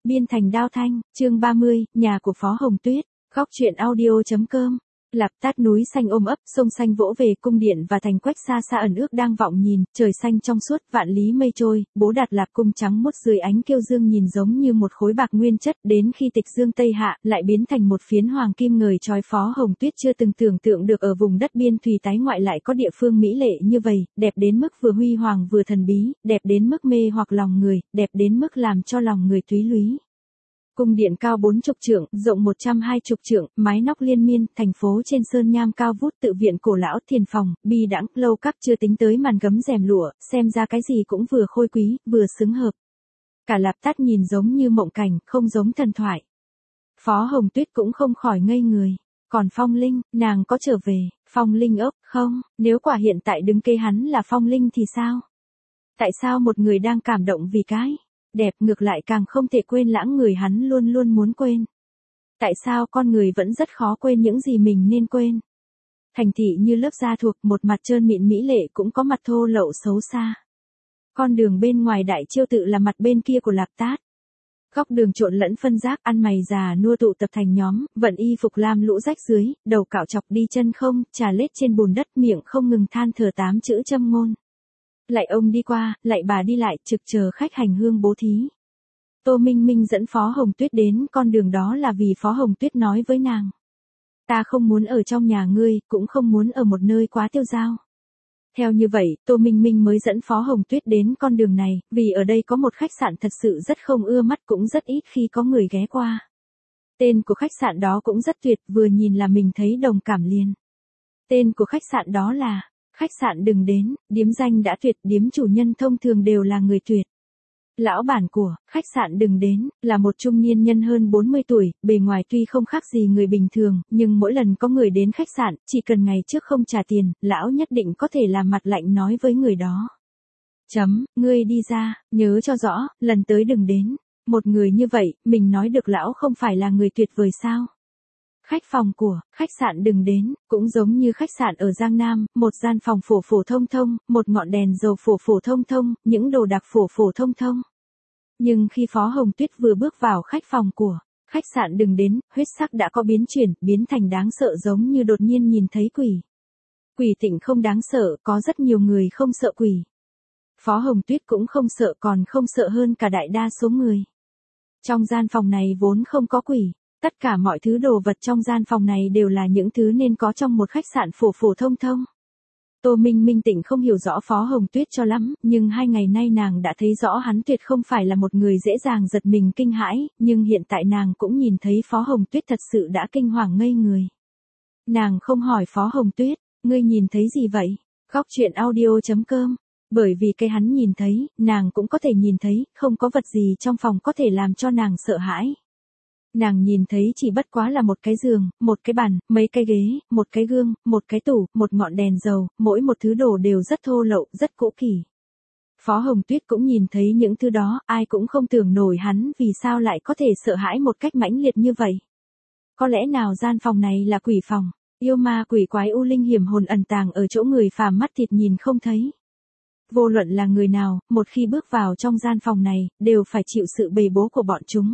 Biên thành đao thanh, chương 30, nhà của Phó Hồng Tuyết, góc truyện audio.com. Lạp Tát núi xanh ôm ấp, sông xanh vỗ về, cung điện và thành quách xa xa ẩn ước đang vọng nhìn, trời xanh trong suốt, vạn lý mây trôi, Bố Đạt Lạp cung trắng muốt dưới ánh kiêu dương nhìn giống như một khối bạc nguyên chất, đến khi tịch dương tây hạ, lại biến thành một phiến hoàng kim ngời chói. Phó Hồng Tuyết chưa từng tưởng tượng được ở vùng đất biên thùy tái ngoại lại có địa phương mỹ lệ như vậy, đẹp đến mức vừa huy hoàng vừa thần bí, đẹp đến mức mê hoặc lòng người, đẹp đến mức làm cho lòng người túy lúy. Cung điện cao 40 trượng, rộng 120 trượng, mái nóc liên miên, thành phố trên sơn nham cao vút, tự viện cổ lão, thiền phòng, bi đãng, lâu các, chưa tính tới màn gấm rèm lụa, xem ra cái gì cũng vừa khôi quý, vừa xứng hợp. Cả Lạp Tát nhìn giống như mộng cảnh, không giống thần thoại. Phó Hồng Tuyết cũng không khỏi ngây người. Còn Phong Linh, nàng có trở về? Phong Linh ốc, không, nếu quả hiện tại đứng kế hắn là Phong Linh thì sao? Tại sao một người đang cảm động vì cái đẹp ngược lại càng không thể quên lãng người hắn luôn luôn muốn quên? Tại sao con người vẫn rất khó quên những gì mình nên quên? Thành thị như lớp da thuộc, một mặt trơn mịn mỹ lệ cũng có mặt thô lậu xấu xa. Con đường bên ngoài Đại Chiêu tự là mặt bên kia của Lạp Tát. Góc đường trộn lẫn phân rác, ăn mày già nua tụ tập thành nhóm, vận y phục lam lũ rách dưới, đầu cạo chọc đi chân không, trà lết trên bùn đất, miệng không ngừng than thở 8 chữ châm ngôn. Lại ông đi qua, lại bà đi lại, trực chờ khách hành hương bố thí. Tô Minh Minh dẫn Phó Hồng Tuyết đến con đường đó là vì Phó Hồng Tuyết nói với nàng: ta không muốn ở trong nhà ngươi, cũng không muốn ở một nơi quá tiêu dao. Theo như vậy, Tô Minh Minh mới dẫn Phó Hồng Tuyết đến con đường này, vì ở đây có một khách sạn thật sự rất không ưa mắt, cũng rất ít khi có người ghé qua. Tên của khách sạn đó cũng rất tuyệt, vừa nhìn là mình thấy đồng cảm liền. Tên của khách sạn đó là Khách sạn Đừng Đến, điếm danh đã tuyệt, điếm chủ nhân thông thường đều là người tuyệt. Lão bản của Khách sạn Đừng Đến là một trung niên nhân hơn 40 tuổi, bề ngoài tuy không khác gì người bình thường, nhưng mỗi lần có người đến khách sạn, chỉ cần ngày trước không trả tiền, lão nhất định có thể làm mặt lạnh nói với người đó: ngươi đi ra, nhớ cho rõ, lần tới đừng đến. Một người như vậy, mình nói được lão không phải là người tuyệt vời sao? Khách phòng của Khách sạn Đừng Đến cũng giống như khách sạn ở Giang Nam, một gian phòng phổ phổ thông thông, một ngọn đèn dầu phổ phổ thông thông, những đồ đạc phổ phổ thông thông. Nhưng khi Phó Hồng Tuyết vừa bước vào khách phòng của Khách sạn Đừng Đến, huyết sắc đã có biến chuyển, biến thành đáng sợ, giống như đột nhiên nhìn thấy quỷ. Quỷ tịnh không đáng sợ, có rất nhiều người không sợ quỷ. Phó Hồng Tuyết cũng không sợ, còn không sợ hơn cả đại đa số người. Trong gian phòng này vốn không có quỷ. Tất cả mọi thứ đồ vật trong gian phòng này đều là những thứ nên có trong một khách sạn phổ phổ thông thông. Tô Minh Minh Tịnh không hiểu rõ Phó Hồng Tuyết cho lắm, nhưng 2 ngày nay nàng đã thấy rõ hắn tuyệt không phải là một người dễ dàng giật mình kinh hãi, nhưng hiện tại nàng cũng nhìn thấy Phó Hồng Tuyết thật sự đã kinh hoàng ngây người. Nàng không hỏi Phó Hồng Tuyết: ngươi nhìn thấy gì vậy? Góc truyện audio.com. Bởi vì cái hắn nhìn thấy, nàng cũng có thể nhìn thấy, không có vật gì trong phòng có thể làm cho nàng sợ hãi. Nàng nhìn thấy chỉ bất quá là một cái giường, một cái bàn, mấy cái ghế, một cái gương, một cái tủ, một ngọn đèn dầu, mỗi một thứ đồ đều rất thô lậu, rất cũ kỹ. Phó Hồng Tuyết cũng nhìn thấy những thứ đó, ai cũng không tưởng nổi hắn vì sao lại có thể sợ hãi một cách mãnh liệt như vậy. Có lẽ nào gian phòng này là quỷ phòng, yêu ma quỷ quái u linh hiểm hồn ẩn tàng ở chỗ người phàm mắt thịt nhìn không thấy. Vô luận là người nào, một khi bước vào trong gian phòng này, đều phải chịu sự bầy bố của bọn chúng.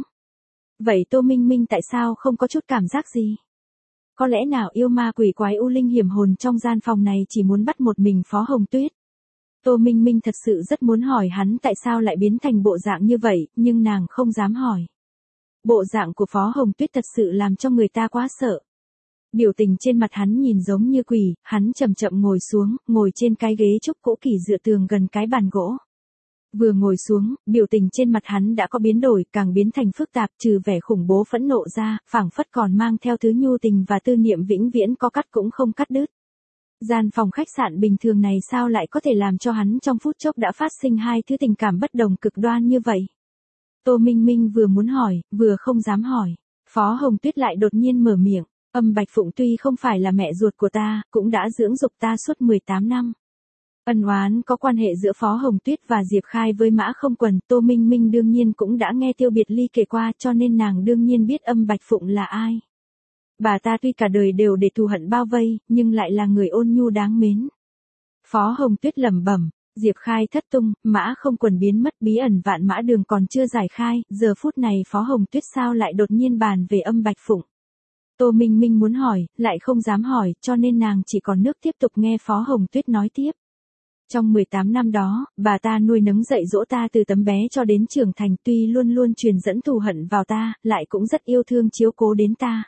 Vậy Tô Minh Minh tại sao không có chút cảm giác gì? Có lẽ nào yêu ma quỷ quái u linh hiểm hồn trong gian phòng này chỉ muốn bắt một mình Phó Hồng Tuyết? Tô Minh Minh thật sự rất muốn hỏi hắn tại sao lại biến thành bộ dạng như vậy, nhưng nàng không dám hỏi. Bộ dạng của Phó Hồng Tuyết thật sự làm cho người ta quá sợ. Biểu tình trên mặt hắn nhìn giống như quỷ, hắn chậm chậm ngồi xuống, ngồi trên cái ghế trúc cũ kỹ dựa tường gần cái bàn gỗ. Vừa ngồi xuống, biểu tình trên mặt hắn đã có biến đổi, càng biến thành phức tạp, trừ vẻ khủng bố phẫn nộ ra, phảng phất còn mang theo thứ nhu tình và tư niệm vĩnh viễn có cắt cũng không cắt đứt. Gian phòng khách sạn bình thường này sao lại có thể làm cho hắn trong phút chốc đã phát sinh 2 thứ tình cảm bất đồng cực đoan như vậy? Tô Minh Minh vừa muốn hỏi, vừa không dám hỏi. Phó Hồng Tuyết lại đột nhiên mở miệng: Âm Bạch Phụng tuy không phải là mẹ ruột của ta, cũng đã dưỡng dục ta suốt 18 năm. Ân oán có quan hệ giữa Phó Hồng Tuyết và Diệp Khai với Mã Không Quần, Tô Minh Minh đương nhiên cũng đã nghe Tiêu Biệt Ly kể qua, cho nên nàng đương nhiên biết Âm Bạch Phụng là ai. Bà ta tuy cả đời đều để thù hận bao vây, nhưng lại là người ôn nhu đáng mến. Phó Hồng Tuyết lẩm bẩm, Diệp Khai thất tung, mã không quần biến mất, bí ẩn vạn mã đường còn chưa giải khai, giờ phút này Phó Hồng Tuyết sao lại đột nhiên bàn về âm Bạch Phụng. Tô Minh Minh muốn hỏi, lại không dám hỏi, cho nên nàng chỉ còn nước tiếp tục nghe Phó Hồng Tuyết nói tiếp. Trong 18 năm đó, bà ta nuôi nấng dạy dỗ ta từ tấm bé cho đến trưởng thành, tuy luôn luôn truyền dẫn thù hận vào ta, lại cũng rất yêu thương chiếu cố đến ta.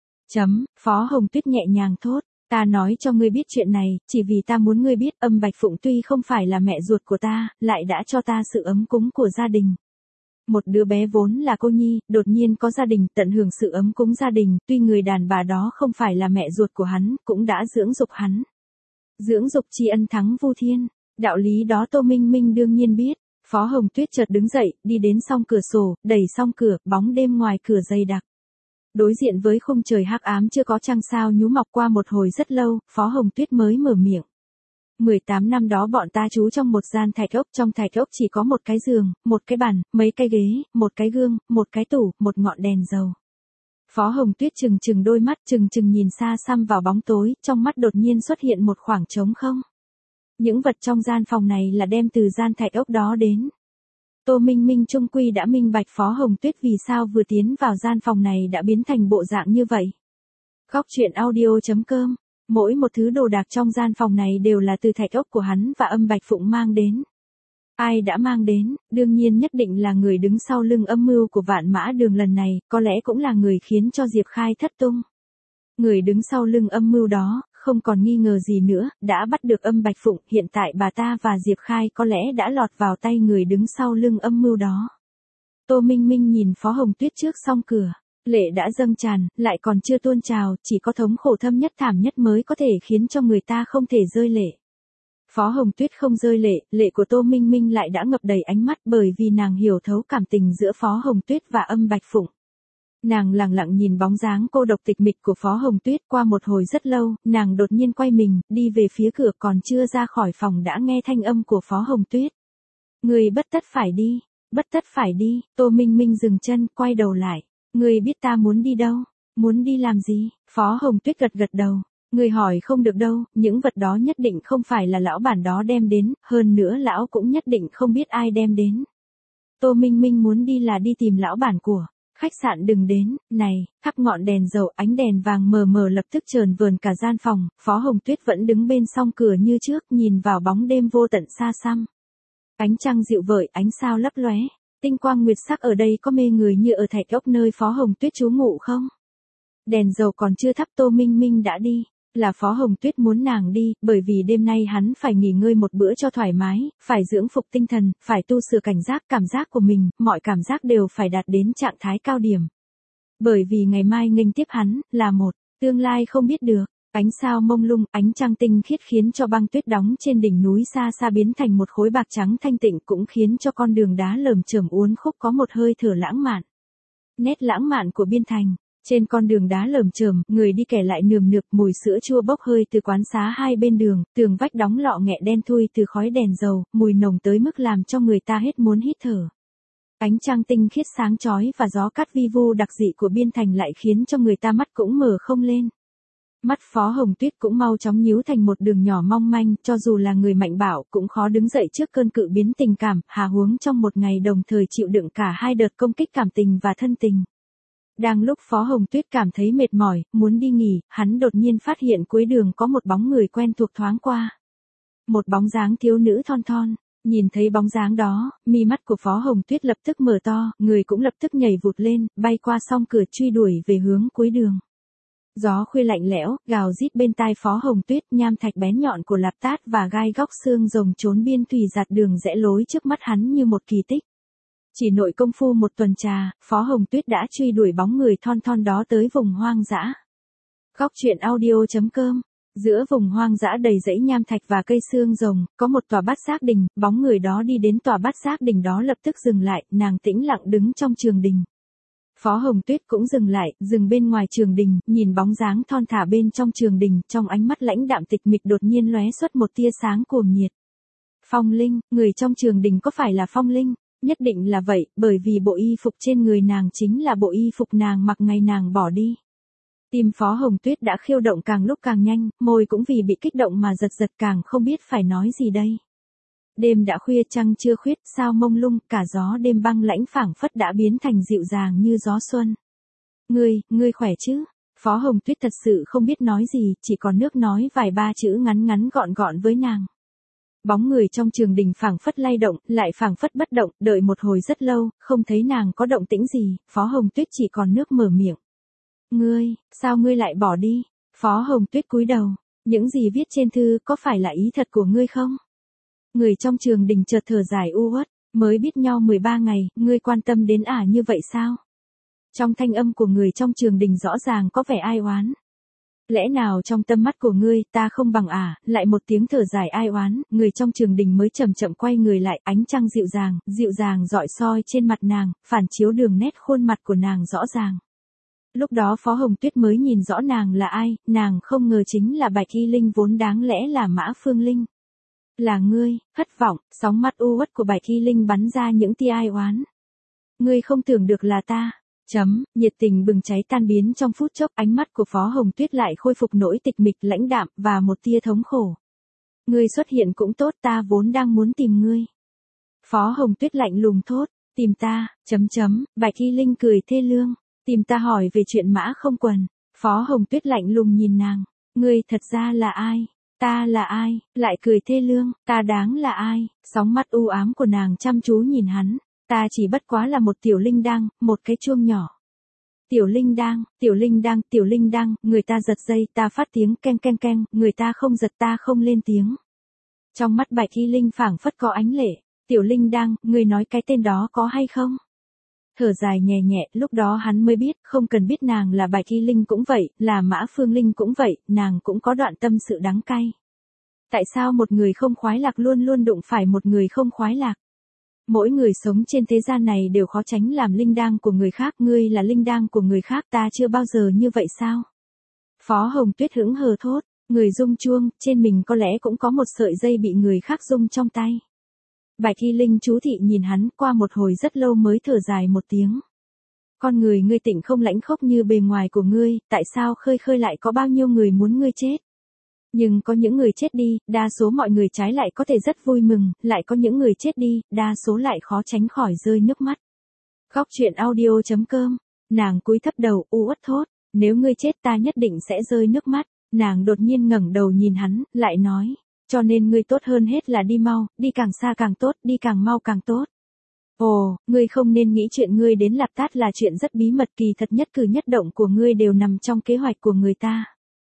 Phó Hồng Tuyết nhẹ nhàng thốt, ta nói cho ngươi biết chuyện này, chỉ vì ta muốn ngươi biết âm Bạch Phụng tuy không phải là mẹ ruột của ta, lại đã cho ta sự ấm cúng của gia đình. Một đứa bé vốn là cô nhi, đột nhiên có gia đình, tận hưởng sự ấm cúng gia đình, tuy người đàn bà đó không phải là mẹ ruột của hắn, cũng đã dưỡng dục hắn. Dưỡng dục tri ân thắng vu thiên, đạo lý đó Tô Minh Minh đương nhiên biết. Phó Hồng Tuyết chợt đứng dậy, đi đến song cửa sổ, đẩy song cửa, bóng đêm ngoài cửa dày đặc. Đối diện với khung trời hắc ám chưa có trăng sao nhú mọc qua một hồi rất lâu, Phó Hồng Tuyết mới mở miệng. 18 năm đó bọn ta trú trong một gian thạch ốc, trong thạch ốc chỉ có một cái giường, một cái bàn, mấy cái ghế, một cái gương, một cái tủ, một ngọn đèn dầu. Phó Hồng Tuyết trừng trừng đôi mắt, trừng trừng nhìn xa xăm vào bóng tối, trong mắt đột nhiên xuất hiện một khoảng trống không. Những vật trong gian phòng này là đem từ gian thạch ốc đó đến. Tô Minh Minh trung quy đã minh bạch Phó Hồng Tuyết vì sao vừa tiến vào gian phòng này đã biến thành bộ dạng như vậy. Góc truyện audio.com. Mỗi một thứ đồ đạc trong gian phòng này đều là từ thạch ốc của hắn và âm Bạch Phụng mang đến. Ai đã mang đến, đương nhiên nhất định là người đứng sau lưng âm mưu của vạn mã đường lần này, có lẽ cũng là người khiến cho Diệp Khai thất tung. Người đứng sau lưng âm mưu đó, không còn nghi ngờ gì nữa, đã bắt được âm Bạch Phụng, hiện tại bà ta và Diệp Khai có lẽ đã lọt vào tay người đứng sau lưng âm mưu đó. Tô Minh Minh nhìn Phó Hồng Tuyết trước song cửa. Lệ đã dâng tràn, lại còn chưa tuôn trào, chỉ có thống khổ thâm nhất thảm nhất mới có thể khiến cho người ta không thể rơi lệ. Phó Hồng Tuyết không rơi lệ, lệ của Tô Minh Minh lại đã ngập đầy ánh mắt bởi vì nàng hiểu thấu cảm tình giữa Phó Hồng Tuyết và âm Bạch Phụng. Nàng lặng lặng nhìn bóng dáng cô độc tịch mịch của Phó Hồng Tuyết qua một hồi rất lâu, nàng đột nhiên quay mình, đi về phía cửa còn chưa ra khỏi phòng đã nghe thanh âm của Phó Hồng Tuyết. Người bất tất phải đi, bất tất phải đi, Tô Minh Minh dừng chân, quay đầu lại. Người biết ta muốn đi đâu, muốn đi làm gì, Phó Hồng Tuyết gật gật đầu. Người hỏi không được đâu, những vật đó nhất định không phải là lão bản đó đem đến, hơn nữa lão cũng nhất định không biết ai đem đến. Tô Minh Minh muốn đi là đi tìm lão bản của khách sạn đừng đến, này, thắp ngọn đèn dầu, ánh đèn vàng mờ mờ lập tức chờn vờn cả gian phòng, Phó Hồng Tuyết vẫn đứng bên song cửa như trước, nhìn vào bóng đêm vô tận xa xăm. Ánh trăng dịu vợi, ánh sao lấp lóe, tinh quang nguyệt sắc ở đây có mê người như ở thạch ốc nơi Phó Hồng Tuyết trú ngụ không? Đèn dầu còn chưa thắp Tô Minh Minh đã đi. Là Phó Hồng Tuyết muốn nàng đi, bởi vì đêm nay hắn phải nghỉ ngơi một bữa cho thoải mái, phải dưỡng phục tinh thần, phải tu sửa cảnh giác, cảm giác của mình, mọi cảm giác đều phải đạt đến trạng thái cao điểm. Bởi vì ngày mai nghênh tiếp hắn, là một tương lai không biết được, ánh sao mông lung, ánh trăng tinh khiết khiến cho băng tuyết đóng trên đỉnh núi xa xa biến thành một khối bạc trắng thanh tịnh cũng khiến cho con đường đá lởm chởm uốn khúc có một hơi thở lãng mạn. Nét lãng mạn của biên thành. Trên con đường đá lởm chởm, người đi kẻ lại nườm nượp, mùi sữa chua bốc hơi từ quán xá hai bên đường, tường vách đóng lọ nghẹ đen thui từ khói đèn dầu, mùi nồng tới mức làm cho người ta hết muốn hít thở. Ánh trăng tinh khiết sáng chói và gió cát vi vu đặc dị của biên thành lại khiến cho người ta mắt cũng mở không lên. Mắt Phó Hồng Tuyết cũng mau chóng nhíu thành một đường nhỏ mong manh, cho dù là người mạnh bạo cũng khó đứng dậy trước cơn cự biến tình cảm, hà huống trong một ngày đồng thời chịu đựng cả hai đợt công kích cảm tình và thân tình. Đang lúc Phó Hồng Tuyết cảm thấy mệt mỏi, muốn đi nghỉ, hắn đột nhiên phát hiện cuối đường có một bóng người quen thuộc thoáng qua. Một bóng dáng thiếu nữ thon thon, nhìn thấy bóng dáng đó, mi mắt của Phó Hồng Tuyết lập tức mở to, người cũng lập tức nhảy vụt lên, bay qua song cửa truy đuổi về hướng cuối đường. Gió khuya lạnh lẽo, gào rít bên tai Phó Hồng Tuyết, nham thạch bén nhọn của lạp tát và gai góc xương rồng trốn biên thùy giạt đường rẽ lối trước mắt hắn như một kỳ tích. Chỉ nội công phu một tuần trà, Phó Hồng Tuyết đã truy đuổi bóng người thon thon đó tới vùng hoang dã. Góc truyện audio.com. Giữa vùng hoang dã đầy dãy nham thạch và cây xương rồng, có một tòa bát giác đình, bóng người đó đi đến tòa bát giác đình đó lập tức dừng lại, nàng tĩnh lặng đứng trong trường đình. Phó Hồng Tuyết cũng dừng lại, dừng bên ngoài trường đình, nhìn bóng dáng thon thả bên trong trường đình, trong ánh mắt lãnh đạm tịch mịch đột nhiên lóe xuất một tia sáng cuồng nhiệt. Phong Linh, người trong trường đình có phải là Phong Linh? Nhất định là vậy, bởi vì bộ y phục trên người nàng chính là bộ y phục nàng mặc ngày nàng bỏ đi. Tim Phó Hồng Tuyết đã khiêu động càng lúc càng nhanh, môi cũng vì bị kích động mà giật giật càng không biết phải nói gì đây. Đêm đã khuya trăng chưa khuyết, sao mông lung, cả gió đêm băng lãnh phảng phất đã biến thành dịu dàng như gió xuân. Ngươi khỏe chứ? Phó Hồng Tuyết thật sự không biết nói gì, chỉ còn nước nói vài ba chữ ngắn ngắn gọn gọn với nàng. Bóng người trong Trường Đình phảng phất lay động, lại phảng phất bất động, đợi một hồi rất lâu, không thấy nàng có động tĩnh gì, Phó Hồng Tuyết chỉ còn nước mở miệng. Sao ngươi lại bỏ đi? Phó Hồng Tuyết cúi đầu, những gì viết trên thư có phải là ý thật của ngươi không? Người trong Trường Đình chợt thở dài u uất, mới biết nhau 13 ngày, ngươi quan tâm đến như vậy sao? Trong thanh âm của người trong Trường Đình rõ ràng có vẻ ai oán. Lẽ nào trong tâm mắt của ngươi ta không bằng lại một tiếng thở dài ai oán, người trong Trường Đình mới chậm chậm quay người lại, ánh trăng dịu dàng rọi soi trên mặt nàng, phản chiếu đường nét khuôn mặt của nàng rõ ràng. Lúc đó Phó Hồng Tuyết mới nhìn rõ nàng là ai, nàng không ngờ chính là Bạch Y Linh vốn đáng lẽ là Mã Phương Linh. Là ngươi, thất vọng, sóng mắt u uất của Bạch Y Linh bắn ra những tia ai oán. Ngươi không tưởng được là ta. Nhiệt tình bừng cháy tan biến trong phút chốc, ánh mắt của Phó Hồng Tuyết lại khôi phục nỗi tịch mịch lãnh đạm và một tia thống khổ. Ngươi xuất hiện cũng tốt, ta vốn đang muốn tìm ngươi. Phó Hồng Tuyết lạnh lùng thốt, tìm ta, Bạch Y Linh cười thê lương, tìm ta hỏi về chuyện Mã Không Quần. Phó Hồng Tuyết lạnh lùng nhìn nàng, ngươi thật ra là ai? Ta là ai? Lại cười thê lương, ta đáng là ai? Sóng mắt u ám của nàng chăm chú nhìn hắn. Ta chỉ bất quá là một tiểu linh đăng, một cái chuông nhỏ. Tiểu linh đăng, người ta giật dây, ta phát tiếng keng keng keng, người ta không giật ta không lên tiếng. Trong mắt Bạch Y Linh phảng phất có ánh lệ, tiểu linh đăng, người nói cái tên đó có hay không? Thở dài nhẹ nhẹ, lúc đó hắn mới biết, không cần biết nàng là Bạch Y Linh cũng vậy, là Mã Phương Linh cũng vậy, nàng cũng có đoạn tâm sự đắng cay. Tại sao một người không khoái lạc luôn luôn đụng phải một người không khoái lạc? Mỗi người sống trên thế gian này đều khó tránh làm linh đăng của người khác, ngươi là linh đăng của người khác, ta chưa bao giờ như vậy sao? Phó Hồng Tuyết hững hờ thốt, người rung chuông, trên mình có lẽ cũng có một sợi dây bị người khác rung trong tay. Bạch Y Linh chú thị nhìn hắn, qua một hồi rất lâu mới thở dài một tiếng. Con người ngươi tịnh không lãnh khốc như bề ngoài của ngươi, tại sao khơi lại có bao nhiêu người muốn ngươi chết? Nhưng có những người chết đi, đa số mọi người trái lại có thể rất vui mừng, lại có những người chết đi, đa số lại khó tránh khỏi rơi nước mắt. Góc truyện audio.com, nàng cúi thấp đầu, u uất thốt, nếu ngươi chết ta nhất định sẽ rơi nước mắt. Nàng đột nhiên ngẩng đầu nhìn hắn, lại nói, cho nên ngươi tốt hơn hết là đi mau, đi càng xa càng tốt, đi càng mau càng tốt. Ồ, ngươi không nên nghĩ chuyện ngươi đến Lạp Tát là chuyện rất bí mật, kỳ thật nhất cử nhất động của ngươi đều nằm trong kế hoạch của người ta.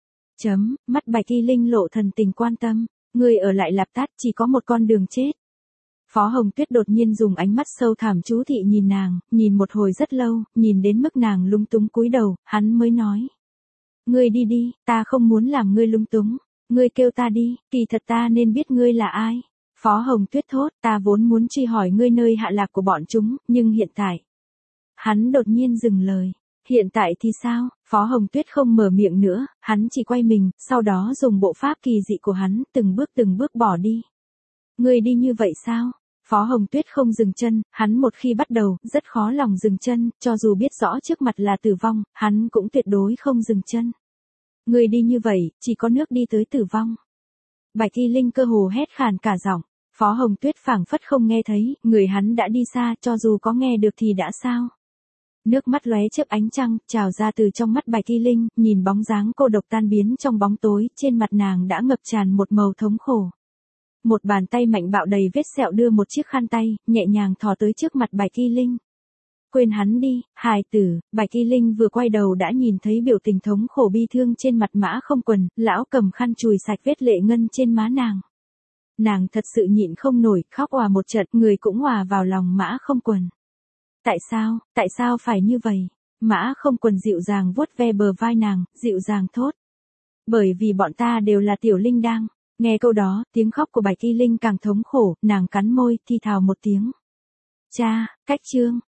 Mắt Bạch Y Linh lộ thần tình quan tâm, ngươi ở lại Lạp Tát chỉ có một con đường chết. Phó Hồng Tuyết đột nhiên dùng ánh mắt sâu thẳm chú thị nhìn nàng, nhìn một hồi rất lâu, nhìn đến mức nàng lung túng cúi đầu, hắn mới nói. Ngươi đi đi, ta không muốn làm ngươi lung túng, ngươi kêu ta đi, kỳ thật ta nên biết ngươi là ai. Phó Hồng Tuyết thốt, ta vốn muốn truy hỏi ngươi nơi hạ lạc của bọn chúng, nhưng hiện tại. Hắn đột nhiên dừng lời. Hiện tại thì sao? Phó Hồng Tuyết không mở miệng nữa, hắn chỉ quay mình, sau đó dùng bộ pháp kỳ dị của hắn, từng bước bỏ đi. Ngươi đi như vậy sao? Phó Hồng Tuyết không dừng chân, hắn một khi bắt đầu, rất khó lòng dừng chân, cho dù biết rõ trước mặt là tử vong, hắn cũng tuyệt đối không dừng chân. Ngươi đi như vậy, chỉ có nước đi tới tử vong. Bạch Y Linh cơ hồ hét khàn cả giọng, Phó Hồng Tuyết phảng phất không nghe thấy, người hắn đã đi xa, cho dù có nghe được thì đã sao? Nước mắt lóe chớp ánh trăng, trào ra từ trong mắt Bạch Y Linh, nhìn bóng dáng cô độc tan biến trong bóng tối, trên mặt nàng đã ngập tràn một màu thống khổ. Một bàn tay mạnh bạo đầy vết sẹo đưa một chiếc khăn tay, nhẹ nhàng thò tới trước mặt Bạch Y Linh. Quên hắn đi, hài tử, Bạch Y Linh vừa quay đầu đã nhìn thấy biểu tình thống khổ bi thương trên mặt Mã Không Quần, lão cầm khăn chùi sạch vết lệ ngân trên má nàng. Nàng thật sự nhịn không nổi, khóc òa một trận, người cũng hòa vào lòng Mã Không Quần. Tại sao phải như vậy? Mã Không Quần dịu dàng vuốt ve bờ vai nàng, dịu dàng thốt. Bởi vì bọn ta đều là tiểu linh đăng. Nghe câu đó, tiếng khóc của Bạch Y Linh càng thống khổ, nàng cắn môi, thi thào một tiếng. Cha, cách chương.